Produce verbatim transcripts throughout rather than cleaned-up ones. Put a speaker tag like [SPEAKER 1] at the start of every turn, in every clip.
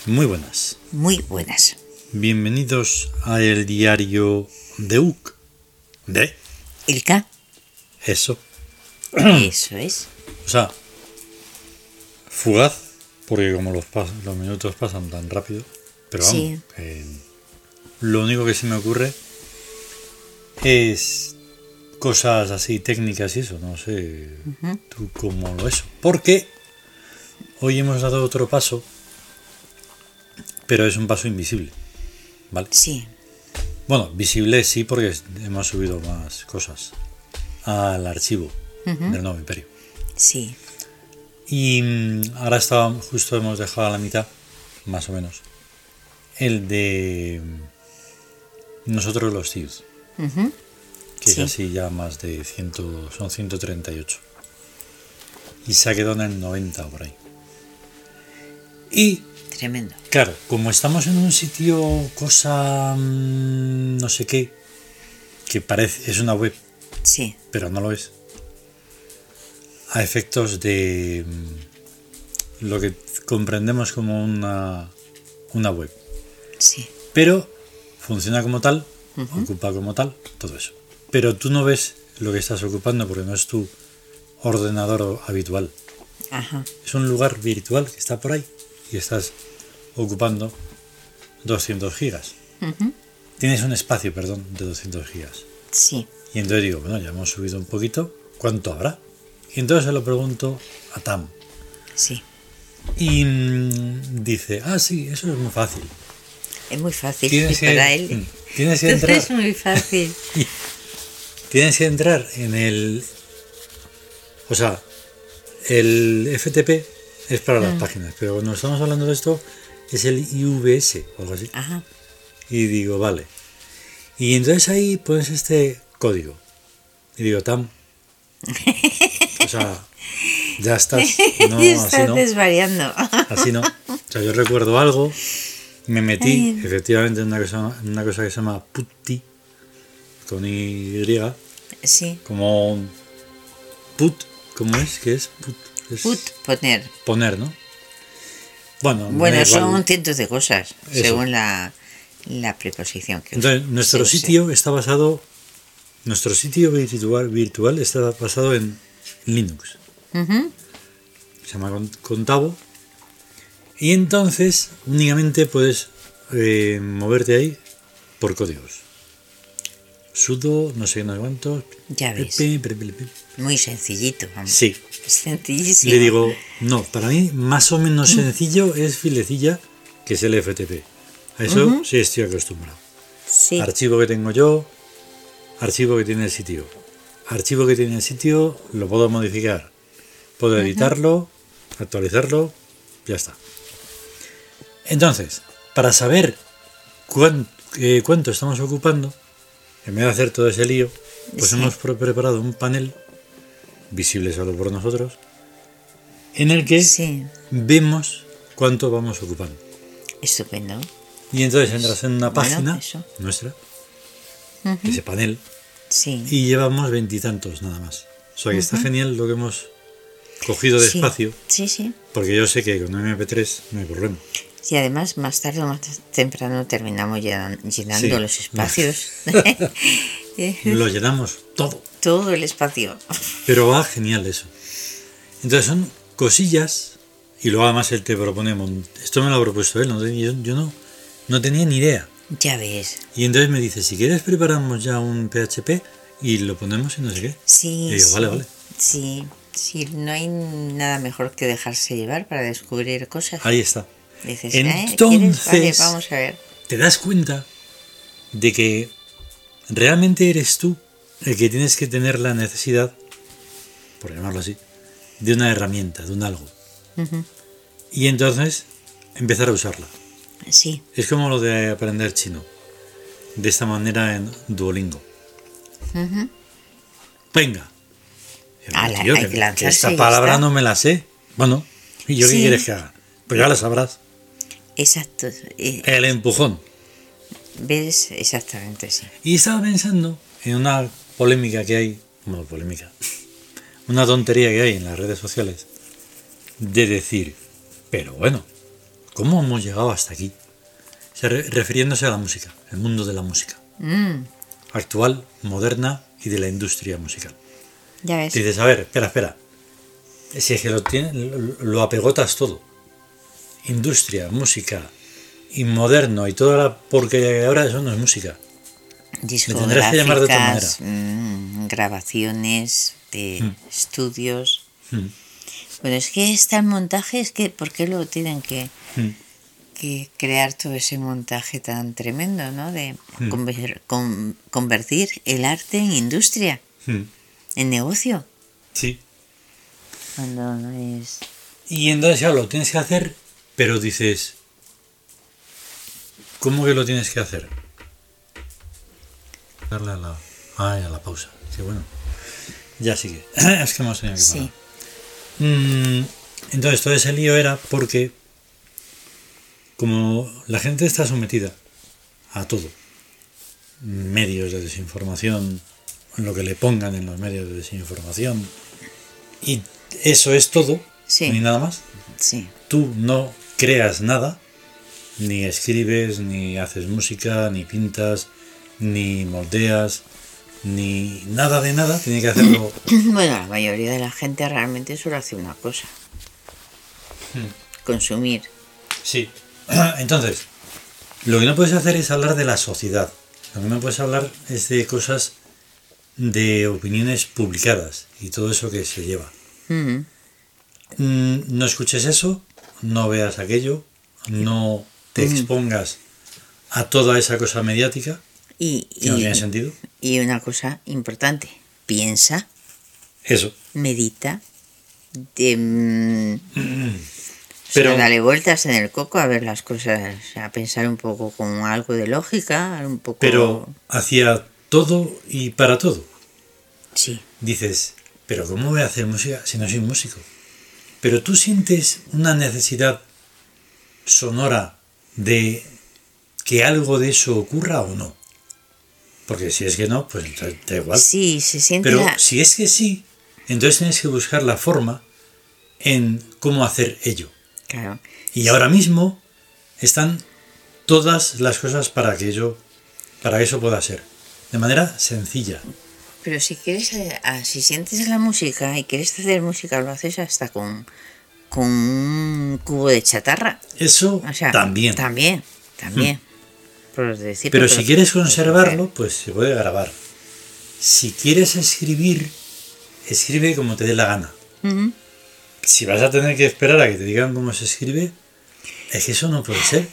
[SPEAKER 1] Muy buenas.
[SPEAKER 2] Muy buenas.
[SPEAKER 1] Bienvenidos a el diario de U C. ¿De?
[SPEAKER 2] ¿El K?
[SPEAKER 1] Eso.
[SPEAKER 2] Eso es.
[SPEAKER 1] O sea, fugaz, porque como los, pas los minutos pasan tan rápido. Pero vamos,
[SPEAKER 2] Sí.
[SPEAKER 1] eh, lo único que se me ocurre es cosas así técnicas y eso. No sé
[SPEAKER 2] Uh-huh.
[SPEAKER 1] tú cómo lo eso. Porque hoy hemos dado otro paso, pero es un paso invisible. ¿Vale?
[SPEAKER 2] Sí.
[SPEAKER 1] Bueno, visible sí, porque hemos subido más cosas al archivo
[SPEAKER 2] Uh-huh.
[SPEAKER 1] del nuevo imperio.
[SPEAKER 2] Sí.
[SPEAKER 1] Y mm, ahora está, justo hemos dejado a la mitad, más o menos, el de mm, nosotros los Sith,
[SPEAKER 2] Uh-huh.
[SPEAKER 1] que
[SPEAKER 2] Sí.
[SPEAKER 1] es así ya más de cien, son ciento treinta y ocho. Y se ha quedado en el noventa por ahí. Y
[SPEAKER 2] Tremendo.
[SPEAKER 1] claro, como estamos en un sitio, cosa, mmm, no sé qué, que parece, es una web,
[SPEAKER 2] Sí.
[SPEAKER 1] pero no lo es, a efectos de mmm, lo que comprendemos como una, una web.
[SPEAKER 2] Sí.
[SPEAKER 1] Pero funciona como tal,
[SPEAKER 2] Uh-huh.
[SPEAKER 1] ocupa como tal, todo eso. Pero tú no ves lo que estás ocupando porque no es tu ordenador habitual.
[SPEAKER 2] Ajá.
[SPEAKER 1] Es un lugar virtual que está por ahí y estás ocupando doscientos gigas.
[SPEAKER 2] Uh-huh.
[SPEAKER 1] Tienes un espacio, perdón, de doscientos gigas.
[SPEAKER 2] Sí.
[SPEAKER 1] Y entonces digo, bueno, ya hemos subido un poquito, ¿cuánto habrá? Y entonces se lo pregunto a Tam.
[SPEAKER 2] Sí.
[SPEAKER 1] Y mmm, dice, ah, sí, eso es muy fácil.
[SPEAKER 2] Es muy fácil
[SPEAKER 1] Tienes que,
[SPEAKER 2] para él.
[SPEAKER 1] mm, tienes que
[SPEAKER 2] Entonces
[SPEAKER 1] entrar,
[SPEAKER 2] es muy fácil.
[SPEAKER 1] tienes que entrar en el, o sea, el F T P es para las
[SPEAKER 2] Mm.
[SPEAKER 1] páginas, pero cuando estamos hablando de esto es el I V S o algo así.
[SPEAKER 2] Ajá.
[SPEAKER 1] Y digo, vale. Y entonces ahí pones este código. Y digo, Tam. O sea, ya estás. No,
[SPEAKER 2] Y
[SPEAKER 1] así
[SPEAKER 2] estás
[SPEAKER 1] no.
[SPEAKER 2] desvariando.
[SPEAKER 1] Así no. O sea, yo recuerdo algo. Me metí
[SPEAKER 2] Ay.
[SPEAKER 1] efectivamente en una cosa, en una cosa que se llama Putty. Con Y.
[SPEAKER 2] Sí.
[SPEAKER 1] Como put. ¿Cómo es? ¿Qué es? Put. Es
[SPEAKER 2] Put, poner.
[SPEAKER 1] poner, ¿no? Bueno, me
[SPEAKER 2] Bueno,
[SPEAKER 1] da igual.
[SPEAKER 2] son cientos de cosas,
[SPEAKER 1] Eso.
[SPEAKER 2] según la, la preposición que
[SPEAKER 1] Entonces, nuestro
[SPEAKER 2] se use.
[SPEAKER 1] sitio está basado, nuestro sitio virtual, virtual está basado en Linux.
[SPEAKER 2] Uh-huh.
[SPEAKER 1] Se llama Con- Contavo. Y entonces únicamente puedes eh, moverte ahí por códigos. Sudo, no sé, no sé cuántos.
[SPEAKER 2] Ya ves.
[SPEAKER 1] Pe, pe, pe, pe.
[SPEAKER 2] Muy sencillito. Vamos.
[SPEAKER 1] Sí.
[SPEAKER 2] Sencillísimo.
[SPEAKER 1] Le digo, no, para mí más o menos sencillo es Filecilla, que es el F T P. A eso
[SPEAKER 2] Ujú.
[SPEAKER 1] sí estoy acostumbrado.
[SPEAKER 2] Sí.
[SPEAKER 1] Archivo que tengo yo, archivo que tiene el sitio. Archivo que tiene el sitio, lo puedo modificar. Puedo editarlo, actualizarlo, ya está. Entonces, para saber cuán- eh, cuánto estamos ocupando, en vez de hacer todo ese lío, pues
[SPEAKER 2] Sí.
[SPEAKER 1] hemos pre- preparado un panel, visible solo por nosotros, en el que
[SPEAKER 2] Sí.
[SPEAKER 1] vemos cuánto vamos ocupando.
[SPEAKER 2] Estupendo.
[SPEAKER 1] Y entonces entras en una
[SPEAKER 2] Bueno,
[SPEAKER 1] página
[SPEAKER 2] eso.
[SPEAKER 1] nuestra,
[SPEAKER 2] Ujú.
[SPEAKER 1] ese panel,
[SPEAKER 2] Sí.
[SPEAKER 1] y llevamos veintitantos nada más. O sea que está
[SPEAKER 2] Ujú.
[SPEAKER 1] genial lo que hemos cogido de
[SPEAKER 2] Sí.
[SPEAKER 1] espacio,
[SPEAKER 2] Sí, sí.
[SPEAKER 1] porque yo sé que con M P tres no hay problema.
[SPEAKER 2] Y además, más tarde o más temprano terminamos llenan- llenando
[SPEAKER 1] Sí.
[SPEAKER 2] los espacios.
[SPEAKER 1] Lo llenamos todo,
[SPEAKER 2] Todo el espacio.
[SPEAKER 1] pero va genial eso. Entonces son cosillas, y luego además él te propone, mon- esto me lo ha propuesto él, no tenía- yo, yo no, no tenía ni idea.
[SPEAKER 2] Ya ves.
[SPEAKER 1] Y entonces me dice, si quieres preparamos ya un P H P y lo ponemos y no sé qué.
[SPEAKER 2] Sí.
[SPEAKER 1] Y digo,
[SPEAKER 2] sí.
[SPEAKER 1] vale, vale.
[SPEAKER 2] Sí. Sí, no hay nada mejor que dejarse llevar para descubrir cosas.
[SPEAKER 1] Ahí está.
[SPEAKER 2] Dices, ¿eh? ¿Quieres?
[SPEAKER 1] Entonces-
[SPEAKER 2] Vale, vamos a ver.
[SPEAKER 1] Te das cuenta de que realmente eres tú el que tienes que tener la necesidad, por llamarlo así, de una herramienta, de un algo.
[SPEAKER 2] Ujú.
[SPEAKER 1] Y entonces empezar a usarla.
[SPEAKER 2] Sí.
[SPEAKER 1] Es como lo de aprender chino. De esta manera en Duolingo.
[SPEAKER 2] Ujú.
[SPEAKER 1] Venga.
[SPEAKER 2] Ala,
[SPEAKER 1] Tío,
[SPEAKER 2] hay
[SPEAKER 1] que,
[SPEAKER 2] que
[SPEAKER 1] que
[SPEAKER 2] lanzarse y
[SPEAKER 1] esta
[SPEAKER 2] ya
[SPEAKER 1] palabra
[SPEAKER 2] está.
[SPEAKER 1] no me la sé. Bueno, ¿y yo qué
[SPEAKER 2] Sí.
[SPEAKER 1] quieres que haga? Pues ya la sabrás.
[SPEAKER 2] Exacto. eh,
[SPEAKER 1] El empujón.
[SPEAKER 2] ¿Ves? Exactamente, sí.
[SPEAKER 1] Y estaba pensando en una polémica que hay, bueno, polémica, una tontería que hay en las redes sociales, de decir, pero bueno, ¿cómo hemos llegado hasta aquí? O sea, re- refiriéndose a la música, el mundo de la música.
[SPEAKER 2] Mm,
[SPEAKER 1] Actual, moderna y de la industria musical.
[SPEAKER 2] ya ves.
[SPEAKER 1] Dices, a ver, espera, espera. Si es que lo, tiene, lo, lo apegotas todo. Industria, música y moderno y toda la porquería que hay ahora, eso no es música. Me tendrás que llamar de otra manera.
[SPEAKER 2] Discográficas, mm, grabaciones de
[SPEAKER 1] Mm.
[SPEAKER 2] estudios.
[SPEAKER 1] Mm,
[SPEAKER 2] Bueno, es que está el montaje, es que ¿por qué lo tienen que,
[SPEAKER 1] mm,
[SPEAKER 2] que crear todo ese montaje tan tremendo, ¿no? De
[SPEAKER 1] Mm.
[SPEAKER 2] conver- con- convertir el arte en industria,
[SPEAKER 1] mm.
[SPEAKER 2] en negocio,
[SPEAKER 1] Sí.
[SPEAKER 2] cuando no es...
[SPEAKER 1] Y entonces ya lo tienes que hacer, pero dices, ¿cómo que lo tienes que hacer? Darle a la, ay, a la pausa. Sí, bueno. Ya sigue. Es que hemos tenido que parar.
[SPEAKER 2] Sí.
[SPEAKER 1] Mm, entonces todo ese lío era porque como la gente está sometida a todo, medios de desinformación, lo que le pongan en los medios de desinformación, y eso es todo,
[SPEAKER 2] Sí.
[SPEAKER 1] no hay nada más.
[SPEAKER 2] Sí,
[SPEAKER 1] Tú no creas nada, ni escribes, ni haces música, ni pintas, ni moldeas, ni nada de nada, tiene que hacerlo.
[SPEAKER 2] bueno, la mayoría de la gente realmente solo hace una cosa, consumir.
[SPEAKER 1] Sí. Entonces, lo que no puedes hacer es hablar de la sociedad. Lo que no puedes hablar es de cosas de opiniones publicadas y todo eso que se lleva.
[SPEAKER 2] Mm.
[SPEAKER 1] Mm, No escuches eso, no veas aquello, no te
[SPEAKER 2] Mm.
[SPEAKER 1] expongas a toda esa cosa mediática
[SPEAKER 2] Y,
[SPEAKER 1] que no
[SPEAKER 2] y-
[SPEAKER 1] tiene sentido.
[SPEAKER 2] y una cosa importante, piensa,
[SPEAKER 1] Eso.
[SPEAKER 2] medita, de, mm,
[SPEAKER 1] Pero-
[SPEAKER 2] o sea, dale vueltas en el coco a ver las cosas, a pensar un poco con algo de lógica, un poco...
[SPEAKER 1] Pero hacia todo y para todo.
[SPEAKER 2] Sí,
[SPEAKER 1] Dices, pero ¿cómo voy a hacer música si no soy músico? Pero tú sientes una necesidad sonora de que algo de eso ocurra o no. Porque si es que no, pues entonces da igual.
[SPEAKER 2] sí, se siente
[SPEAKER 1] Pero
[SPEAKER 2] la...
[SPEAKER 1] si es que sí, entonces tienes que buscar la forma en cómo hacer ello.
[SPEAKER 2] Claro,
[SPEAKER 1] Y ahora mismo están todas las cosas para que ello, para que eso pueda ser. De manera sencilla.
[SPEAKER 2] pero si quieres, eh, ah, si sientes la música y quieres hacer música, lo haces hasta con, con un cubo de chatarra.
[SPEAKER 1] Eso
[SPEAKER 2] O sea,
[SPEAKER 1] también.
[SPEAKER 2] También, también. Por decirlo,
[SPEAKER 1] Pero si quieres
[SPEAKER 2] pues,
[SPEAKER 1] conservarlo, pues se puede grabar. Si quieres escribir, escribe como te dé la gana.
[SPEAKER 2] Ujú.
[SPEAKER 1] Si vas a tener que esperar a que te digan cómo se escribe, es que eso no puede ser.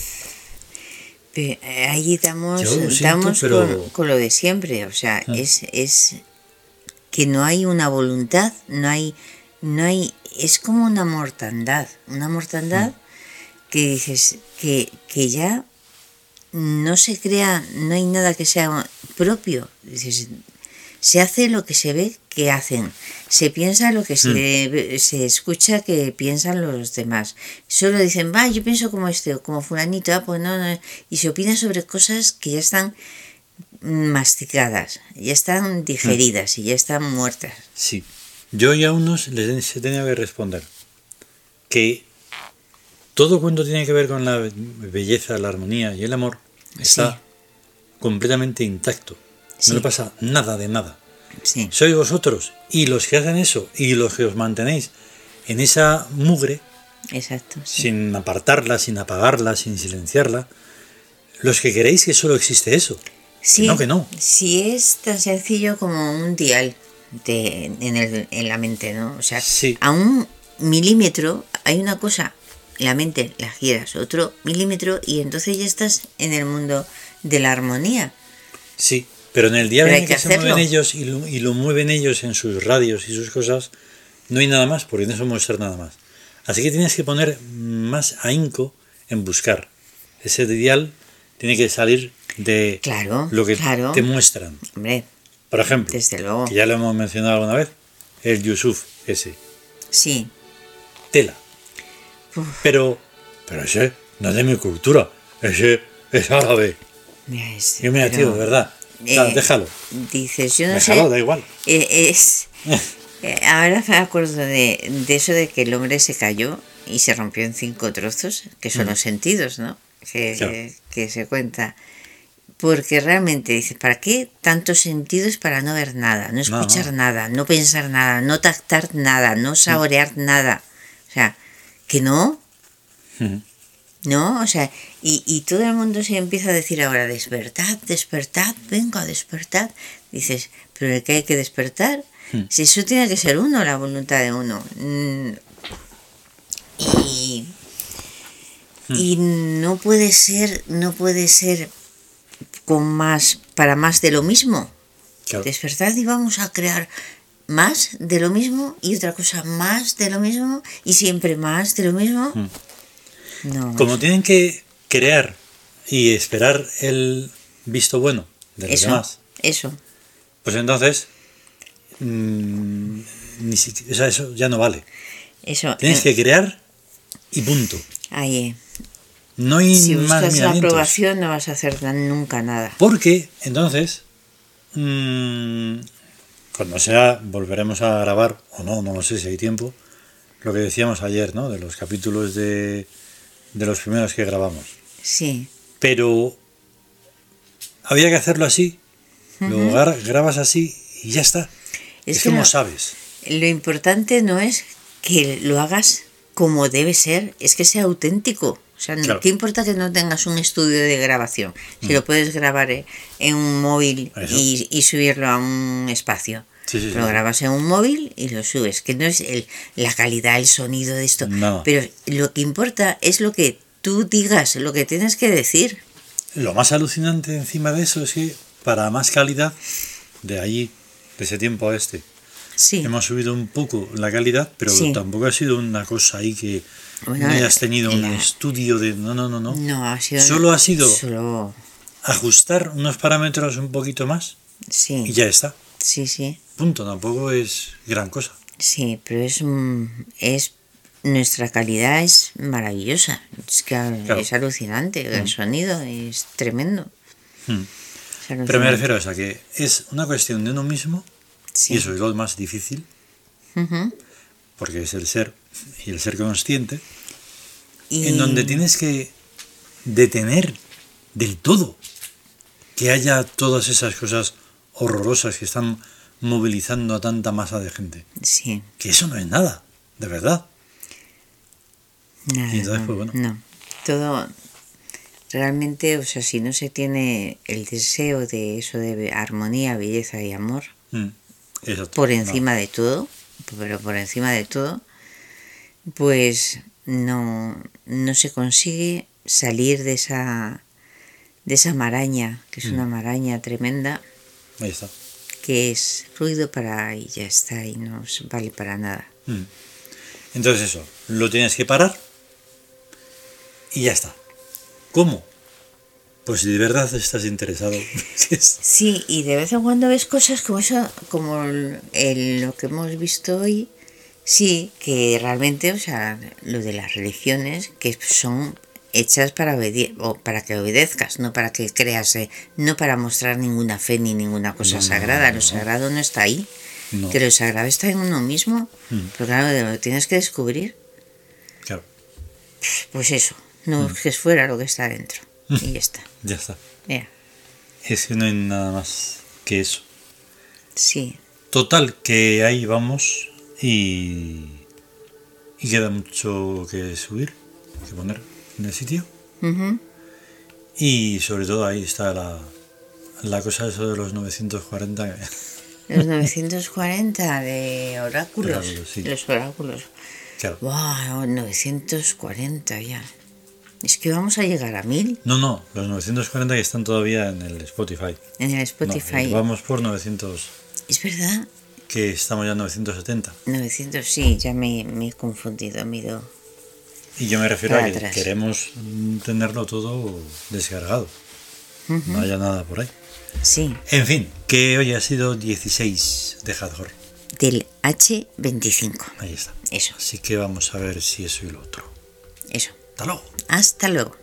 [SPEAKER 2] Pe- eh, Ahí damos,
[SPEAKER 1] Yo lo siento,
[SPEAKER 2] damos
[SPEAKER 1] pero-
[SPEAKER 2] con, con lo de siempre. O sea,
[SPEAKER 1] Ah.
[SPEAKER 2] es, es que no hay una voluntad, no hay, no hay, es como una mortandad, una mortandad
[SPEAKER 1] Mm.
[SPEAKER 2] que dices que, que ya no se crea, no hay nada que sea propio. Dices, se hace lo que se ve que hacen, se piensa lo que se, ve- se escucha que piensan los demás. Solo dicen, va, yo pienso como este o como fulanito, ah, pues no, no. Y se opina sobre cosas que ya están masticadas, ya están digeridas y ya están muertas.
[SPEAKER 1] Sí. Yo y a unos les he tenido que responder que todo cuento tiene que ver con la belleza, la armonía y el amor está
[SPEAKER 2] Sí.
[SPEAKER 1] completamente intacto.
[SPEAKER 2] Sí.
[SPEAKER 1] No le pasa nada de nada.
[SPEAKER 2] Sí,
[SPEAKER 1] Sois vosotros y los que hacen eso y los que os mantenéis en esa mugre,
[SPEAKER 2] exacto. Sí.
[SPEAKER 1] sin apartarla, sin apagarla, sin silenciarla, los que queréis que solo existe eso.
[SPEAKER 2] Sí,
[SPEAKER 1] no, que no.
[SPEAKER 2] Sí, es tan sencillo como un dial de, en, el, en la mente, ¿no? O sea,
[SPEAKER 1] Sí.
[SPEAKER 2] a un milímetro hay una cosa, la mente la giras otro milímetro y entonces ya estás en el mundo de la armonía.
[SPEAKER 1] Sí, pero en el día
[SPEAKER 2] Pero
[SPEAKER 1] en
[SPEAKER 2] hay
[SPEAKER 1] el que,
[SPEAKER 2] que
[SPEAKER 1] se
[SPEAKER 2] hacerlo.
[SPEAKER 1] mueven ellos y lo, y lo mueven ellos en sus radios y sus cosas, no hay nada más, porque no se muestra nada más. Así que tienes que poner más ahínco en buscar. Ese dial tiene que salir de
[SPEAKER 2] Claro,
[SPEAKER 1] lo que
[SPEAKER 2] claro.
[SPEAKER 1] te muestran.
[SPEAKER 2] Hombre,
[SPEAKER 1] Por ejemplo,
[SPEAKER 2] desde luego.
[SPEAKER 1] que ya lo hemos mencionado alguna vez, el Yusuf ese,
[SPEAKER 2] Sí.
[SPEAKER 1] tela.
[SPEAKER 2] Uf.
[SPEAKER 1] Pero, pero ese no es de mi cultura, ese es árabe.
[SPEAKER 2] Mira, es-
[SPEAKER 1] Y mira,
[SPEAKER 2] pero,
[SPEAKER 1] tío, de verdad,
[SPEAKER 2] eh,
[SPEAKER 1] déjalo,
[SPEAKER 2] Dices, yo no
[SPEAKER 1] déjalo,
[SPEAKER 2] sé.
[SPEAKER 1] da igual.
[SPEAKER 2] eh, es, eh, ahora me acuerdo de, de eso de que el hombre se cayó y se rompió en cinco trozos, que son mm. los sentidos, ¿no? Que, claro. que, que se cuenta. Porque realmente dices, ¿para qué tantos sentidos para no ver nada, no escuchar no, no. nada, no pensar nada, no tactar nada, no saborear mm. nada? O sea, que no. Mm. ¿No? O sea, y, y todo el mundo se empieza a decir ahora, despertad, despertad, venga, despertad. Dices, ¿pero el que hay que despertar? Hmm. Si eso tiene que ser uno, la voluntad de uno. Y, hmm. y no puede ser, no puede ser con más, para más de lo mismo. Claro. Despertad y vamos a crear más de lo mismo y otra cosa más de lo mismo y siempre más de lo mismo. Hmm. No,
[SPEAKER 1] como tienen que crear y esperar el visto bueno de los
[SPEAKER 2] eso,
[SPEAKER 1] demás,
[SPEAKER 2] eso.
[SPEAKER 1] Pues entonces, mmm, ni siquiera, o sea, eso ya no vale.
[SPEAKER 2] Eso.
[SPEAKER 1] Tienes eh, que crear y punto.
[SPEAKER 2] Ahí.
[SPEAKER 1] No hay
[SPEAKER 2] si
[SPEAKER 1] más
[SPEAKER 2] buscas la
[SPEAKER 1] miramientos.
[SPEAKER 2] aprobación no vas a hacer nunca nada.
[SPEAKER 1] Porque entonces, mmm, cuando sea, volveremos a grabar, o no, no lo sé si hay tiempo, lo que decíamos ayer, ¿no? De los capítulos de... de los primeros que grabamos.
[SPEAKER 2] Sí.
[SPEAKER 1] Pero había que hacerlo así. Uh-huh. Lo grabas así y ya está. Es, es como no, sabes.
[SPEAKER 2] Lo importante no es que lo hagas como debe ser, es que sea auténtico. O sea, claro. ¿Qué importa que no tengas un estudio de grabación? Si uh-huh. lo puedes grabar en un móvil y, y subirlo a un espacio.
[SPEAKER 1] Sí, sí,
[SPEAKER 2] lo
[SPEAKER 1] sí.
[SPEAKER 2] grabas en un móvil y lo subes, que no es el, la calidad, el sonido de esto,
[SPEAKER 1] no.
[SPEAKER 2] Pero lo que importa es lo que tú digas, lo que tienes que decir.
[SPEAKER 1] Lo más alucinante encima de eso es que para más calidad, de allí, de ese tiempo a este,
[SPEAKER 2] sí.
[SPEAKER 1] hemos subido un poco la calidad, pero sí. tampoco ha sido una cosa ahí que bueno, no hayas tenido la... un estudio de... No, no, no, no.
[SPEAKER 2] No, ha sido...
[SPEAKER 1] Solo ha sido
[SPEAKER 2] Solo...
[SPEAKER 1] ajustar unos parámetros un poquito más
[SPEAKER 2] sí.
[SPEAKER 1] y ya está.
[SPEAKER 2] Sí, sí.
[SPEAKER 1] Punto, tampoco es gran cosa.
[SPEAKER 2] Sí, pero es, es nuestra calidad es maravillosa. Es que claro. es alucinante. Mm. El sonido es tremendo.
[SPEAKER 1] Mm. Es pero me refiero a eso, que es una cuestión de uno mismo, sí. y eso es lo más difícil,
[SPEAKER 2] uh-huh.
[SPEAKER 1] porque es el ser y el ser consciente,
[SPEAKER 2] y...
[SPEAKER 1] en donde tienes que detener del todo que haya todas esas cosas horrorosas que están movilizando a tanta masa de gente.
[SPEAKER 2] Sí.
[SPEAKER 1] Que eso no es nada, de verdad.
[SPEAKER 2] Nada,
[SPEAKER 1] y entonces,
[SPEAKER 2] no,
[SPEAKER 1] pues bueno.
[SPEAKER 2] No, todo realmente, o sea, si no se tiene el deseo de eso de armonía, belleza y amor,
[SPEAKER 1] mm, exacto,
[SPEAKER 2] por encima
[SPEAKER 1] no.
[SPEAKER 2] de todo, pero por encima de todo, pues no, no se consigue salir de esa de esa maraña, que es mm. una maraña tremenda.
[SPEAKER 1] Ahí está.
[SPEAKER 2] Que es ruido para y ya está, y no vale para nada.
[SPEAKER 1] Mm. Entonces eso, lo tienes que parar y ya está. ¿Cómo? Pues si de verdad estás interesado.
[SPEAKER 2] Sí, y de vez en cuando ves cosas como eso, como el, el, lo que hemos visto hoy, sí, que realmente, o sea, lo de las religiones, que son hechas para obede- o para que obedezcas, no para que creas, eh, no para mostrar ninguna fe ni ninguna cosa
[SPEAKER 1] no,
[SPEAKER 2] sagrada.
[SPEAKER 1] No, no,
[SPEAKER 2] lo sagrado no está ahí,
[SPEAKER 1] no.
[SPEAKER 2] que lo sagrado está en uno mismo, mm. pero claro, lo tienes que descubrir.
[SPEAKER 1] Claro.
[SPEAKER 2] Pues eso, no mm. que es fuera lo que está dentro, mm. y ya está.
[SPEAKER 1] Ya está.
[SPEAKER 2] Yeah.
[SPEAKER 1] Es que no hay nada más que eso.
[SPEAKER 2] Sí.
[SPEAKER 1] Total, que ahí vamos y, y queda mucho que subir, que poner en el sitio.
[SPEAKER 2] Uh-huh.
[SPEAKER 1] Y sobre todo ahí está la, la cosa eso de los novecientos cuarenta.
[SPEAKER 2] Los novecientos cuarenta de oráculos.
[SPEAKER 1] Oráculos, sí.
[SPEAKER 2] Los oráculos.
[SPEAKER 1] Claro.
[SPEAKER 2] Wow, novecientos cuarenta ya. Es que vamos a llegar a mil.
[SPEAKER 1] No, no, los novecientos cuarenta que están todavía en el Spotify.
[SPEAKER 2] En el Spotify.
[SPEAKER 1] No, vamos por novecientos.
[SPEAKER 2] Es verdad.
[SPEAKER 1] Que estamos ya en novecientos setenta.
[SPEAKER 2] novecientos, sí, ya me, me he confundido, me he ido.
[SPEAKER 1] Y yo me refiero a que atrás. Queremos tenerlo todo descargado. Uh-huh. No haya nada por ahí.
[SPEAKER 2] Sí.
[SPEAKER 1] En fin, que hoy ha sido dieciséis de Hathor.
[SPEAKER 2] Del hache veinticinco.
[SPEAKER 1] Ahí está.
[SPEAKER 2] Eso.
[SPEAKER 1] Así que vamos a ver si eso y lo otro.
[SPEAKER 2] Eso.
[SPEAKER 1] Hasta luego.
[SPEAKER 2] Hasta luego.